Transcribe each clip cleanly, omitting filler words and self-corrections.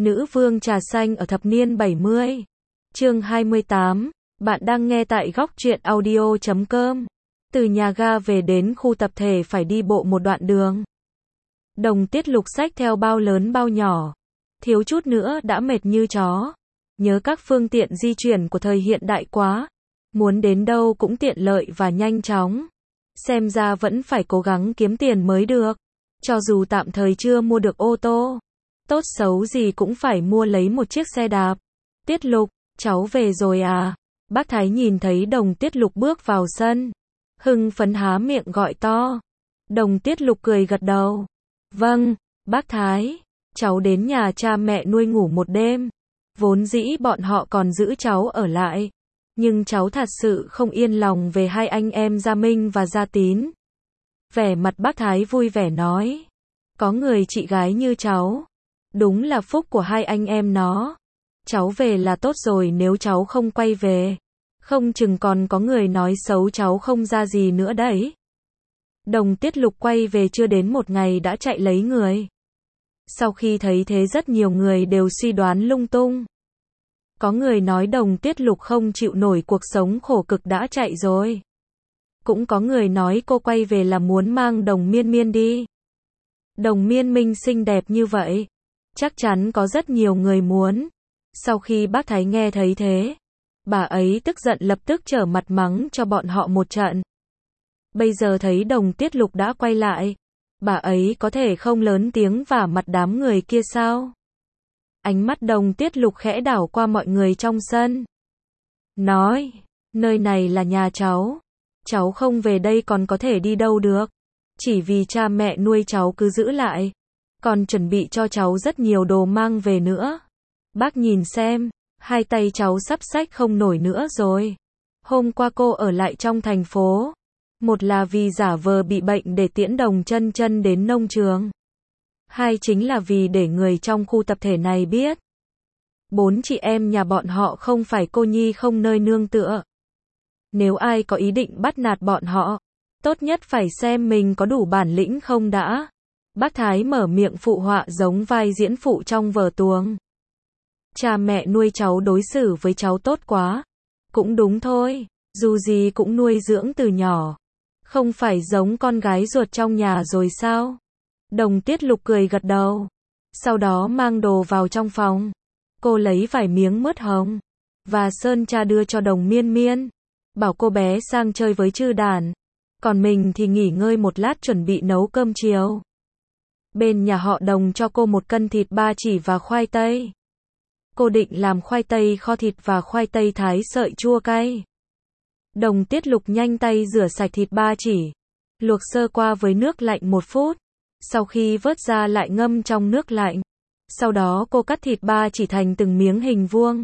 Nữ vương trà xanh ở thập niên 70. Chương 28. Bạn đang nghe tại góc truyện audio.com. Từ nhà ga về đến khu tập thể phải đi bộ một đoạn đường. Đồng Tiết Lục xách theo bao lớn bao nhỏ. Thiếu chút nữa đã mệt như chó. Nhớ các phương tiện di chuyển của thời hiện đại quá. Muốn đến đâu cũng tiện lợi và nhanh chóng. Xem ra vẫn phải cố gắng kiếm tiền mới được. Cho dù tạm thời chưa mua được ô tô. Tốt xấu gì cũng phải mua lấy một chiếc xe đạp. Tiết Lục, cháu về rồi à? Bác Thái nhìn thấy Đồng Tiết Lục bước vào sân. Hưng phấn há miệng gọi to. Đồng Tiết Lục cười gật đầu. Vâng, bác Thái. Cháu đến nhà cha mẹ nuôi ngủ một đêm. Vốn dĩ bọn họ còn giữ cháu ở lại. Nhưng cháu thật sự không yên lòng về hai anh em Gia Minh và Gia Tín. Vẻ mặt bác Thái vui vẻ nói. Có người chị gái như cháu. Đúng là phúc của hai anh em nó. Cháu về là tốt rồi, nếu cháu không quay về. Không chừng còn có người nói xấu cháu không ra gì nữa đấy. Đồng Tiết Lục quay về chưa đến một ngày đã chạy lấy người. Sau khi thấy thế rất nhiều người đều suy đoán lung tung. Có người nói Đồng Tiết Lục không chịu nổi cuộc sống khổ cực đã chạy rồi. Cũng có người nói cô quay về là muốn mang Đồng Miên Miên đi. Đồng Miên Minh xinh đẹp như vậy. Chắc chắn có rất nhiều người muốn. Sau khi bác Thái nghe thấy thế, bà ấy tức giận lập tức trở mặt mắng cho bọn họ một trận. Bây giờ thấy Đồng Tiết Lục đã quay lại, bà ấy có thể không lớn tiếng vả mặt đám người kia sao? Ánh mắt Đồng Tiết Lục khẽ đảo qua mọi người trong sân. Nói, nơi này là nhà cháu. Cháu không về đây còn có thể đi đâu được. Chỉ vì cha mẹ nuôi cháu cứ giữ lại. Còn chuẩn bị cho cháu rất nhiều đồ mang về nữa. Bác nhìn xem, hai tay cháu sắp xách không nổi nữa rồi. Hôm qua cô ở lại trong thành phố. Một là vì giả vờ bị bệnh để tiễn Đồng Chân Chân đến nông trường. Hai chính là vì để người trong khu tập thể này biết. Bốn chị em nhà bọn họ không phải cô nhi không nơi nương tựa. Nếu ai có ý định bắt nạt bọn họ, tốt nhất phải xem mình có đủ bản lĩnh không đã. Bác Thái mở miệng phụ họa giống vai diễn phụ trong vở tuồng. Cha mẹ nuôi cháu đối xử với cháu tốt quá. Cũng đúng thôi, dù gì cũng nuôi dưỡng từ nhỏ. Không phải giống con gái ruột trong nhà rồi sao? Đồng Tiết Lục cười gật đầu. Sau đó mang đồ vào trong phòng. Cô lấy vài miếng mứt hồng và sơn tra đưa cho Đồng Miên Miên. Bảo cô bé sang chơi với Trư Đản. Còn mình thì nghỉ ngơi một lát chuẩn bị nấu cơm chiều. Bên nhà họ Đồng cho cô 1 cân thịt ba chỉ và khoai tây. Cô định làm khoai tây kho thịt và khoai tây thái sợi chua cay. Đồng Tiết Lục nhanh tay rửa sạch thịt ba chỉ. Luộc sơ qua với nước lạnh 1 phút. Sau khi vớt ra lại ngâm trong nước lạnh. Sau đó cô cắt thịt ba chỉ thành từng miếng hình vuông.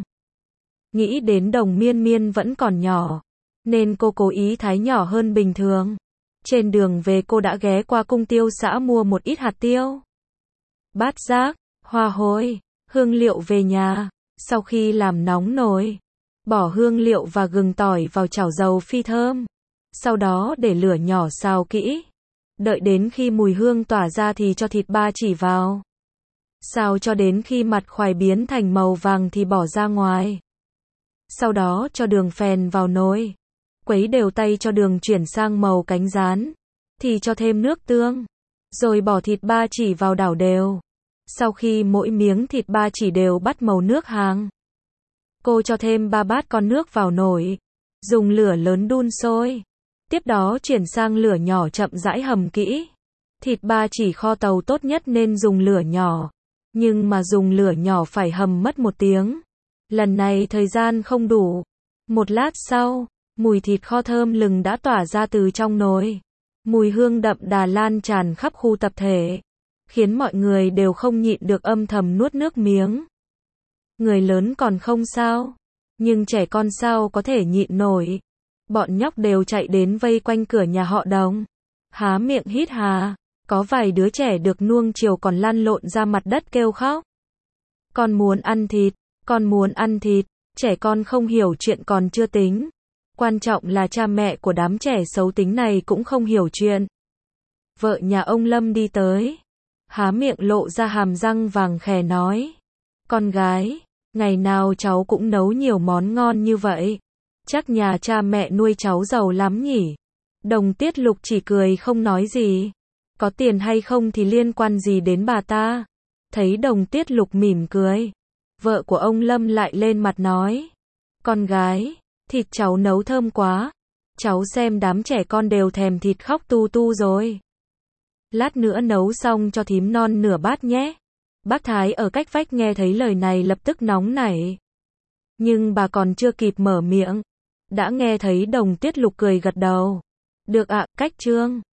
Nghĩ đến Đồng Miên Miên vẫn còn nhỏ, nên cô cố ý thái nhỏ hơn bình thường. Trên đường về cô đã ghé qua cung tiêu xã mua một ít hạt tiêu, bát giác, hoa hôi, hương liệu về nhà. Sau khi làm nóng nồi, bỏ hương liệu và gừng tỏi vào chảo dầu phi thơm. Sau đó để lửa nhỏ xào kỹ. Đợi đến khi mùi hương tỏa ra thì cho thịt ba chỉ vào. Xào cho đến khi mặt khoai biến thành màu vàng thì bỏ ra ngoài. Sau đó cho đường phèn vào nồi. Quấy đều tay cho đường chuyển sang màu cánh gián. Thì cho thêm nước tương. Rồi bỏ thịt ba chỉ vào đảo đều. Sau khi mỗi miếng thịt ba chỉ đều bắt màu nước hàng, cô cho thêm 3 bát con nước vào nồi. Dùng lửa lớn đun sôi. Tiếp đó chuyển sang lửa nhỏ chậm rãi hầm kỹ. Thịt ba chỉ kho tàu tốt nhất nên dùng lửa nhỏ. Nhưng mà dùng lửa nhỏ phải hầm mất 1 tiếng. Lần này thời gian không đủ. Một lát sau, mùi thịt kho thơm lừng đã tỏa ra từ trong nồi. Mùi hương đậm đà lan tràn khắp khu tập thể, khiến mọi người đều không nhịn được âm thầm nuốt nước miếng. Người lớn còn không sao, nhưng trẻ con sao có thể nhịn nổi. Bọn nhóc đều chạy đến vây quanh cửa nhà họ Đồng, há miệng hít hà. Có vài đứa trẻ được nuông chiều còn lăn lộn ra mặt đất kêu khóc. Con muốn ăn thịt, con muốn ăn thịt. Trẻ con không hiểu chuyện còn chưa tính. Quan trọng là cha mẹ của đám trẻ xấu tính này cũng không hiểu chuyện. Vợ nhà ông Lâm đi tới, há miệng lộ ra hàm răng vàng khè nói. Con gái, ngày nào cháu cũng nấu nhiều món ngon như vậy. Chắc nhà cha mẹ nuôi cháu giàu lắm nhỉ? Đồng Tiết Lục chỉ cười không nói gì. Có tiền hay không thì liên quan gì đến bà ta? Thấy Đồng Tiết Lục mỉm cười, vợ của ông Lâm lại lên mặt nói. Con gái, thịt cháu nấu thơm quá. Cháu xem đám trẻ con đều thèm thịt khóc tu tu rồi. Lát nữa nấu xong cho thím non nửa bát nhé. Bác Thái ở cách vách nghe thấy lời này lập tức nóng nảy. Nhưng bà còn chưa kịp mở miệng, đã nghe thấy Đồng Tiết Lục cười gật đầu. Được ạ, cách Trương.